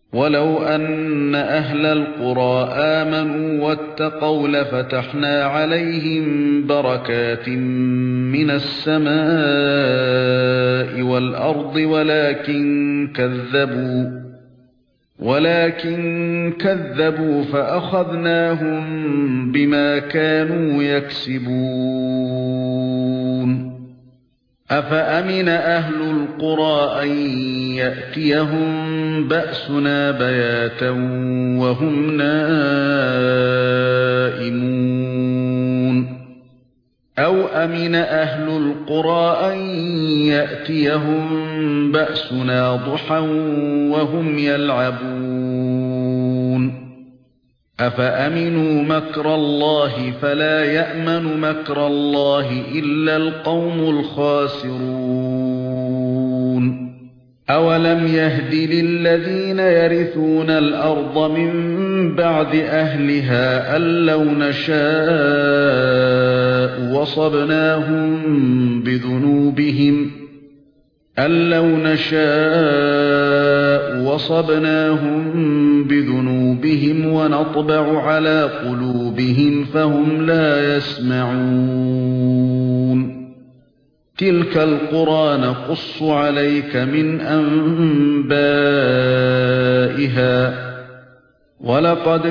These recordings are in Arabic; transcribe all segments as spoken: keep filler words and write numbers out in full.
وَلَوْ أَنَّ أَهْلَ الْقُرَىٰ آمَنُوا وَاتَّقَوْا لَفَتَحْنَا عَلَيْهِم بَرَكَاتٍ مِّنَ السَّمَاءِ وَالْأَرْضِ وَلَٰكِن كَذَّبُوا وَلَٰكِن كَذَّبُوا فَأَخَذْنَاهُم بِمَا كَانُوا يَكْسِبُونَ أَفَأَمِنَ أَهْلُ الْقُرَىٰ أَن يَأْتِيَهُم بَأْسُنَا بَيَاتًا وَهُمْ نَائِمُونَ أَوْ أَمِنَ أَهْلُ الْقُرَىٰ أَن يَأْتِيَهُم بَأْسُنَا ضُحًى وَهُمْ يَلْعَبُونَ أَفَأَمِنُوا مَكْرَ اللَّهِ فَلَا يَأْمَنُ مَكْرَ اللَّهِ إِلَّا الْقَوْمُ الْخَاسِرُونَ أَوَلَمْ يَهْدِ لِلَّذِينَ يَرِثُونَ الْأَرْضَ مِن بَعْدِ أَهْلِهَا أَن لَّوْ نَشَاءُ وَصَبْنَاهُم بِذُنُوبِهِمْ أَن لَّوْ نَشَاءُ وَصَبْنَاهُم بِذُنُوبِهِمْ وَنَطْبَعُ عَلَى قُلُوبِهِمْ فَهُمْ لَا يَسْمَعُونَ تِلْكَ الْقُرَىٰ نَقُصُّ عَلَيْكَ مِنْ أَنبَائِهَا وَلَقَدْ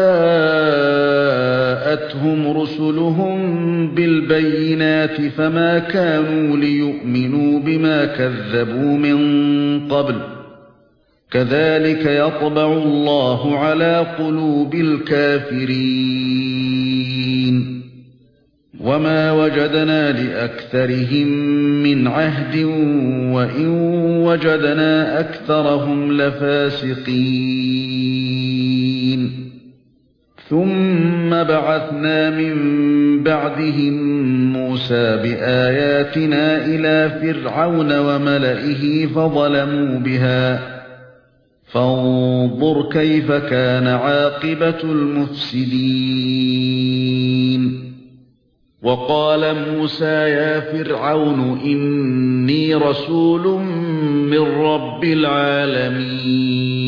جَاءَتْهُمْ رُسُلُهُم بِالْبَيِّنَاتِ فَمَا كَانُوا لِيُؤْمِنُوا بِمَا كَذَّبُوا مِن قَبْلُ كَذَلِكَ يَطْبَعُ اللَّهُ عَلَى قُلُوبِ الْكَافِرِينَ وَمَا وَجَدْنَا لِأَكْثَرِهِم مِّنْ عَهْدٍ وَإِن وَجَدْنَا أَكْثَرَهُمْ لَفَاسِقِينَ ثُمَّ بَعَثْنَا مِن بَعْدِهِم مُوسَىٰ بِآيَاتِنَا إِلَىٰ فِرْعَوْنَ وَمَلَئِهِ فَظَلَمُوا بِهَا فَانظُرْ كَيْفَ كَانَ عَاقِبَةُ الْمُفْسِدِينَ وَقَالَ مُوسَىٰ يَا فِرْعَوْنُ إِنِّي رَسُولٌ مِّن رَّبِّ الْعَالَمِينَ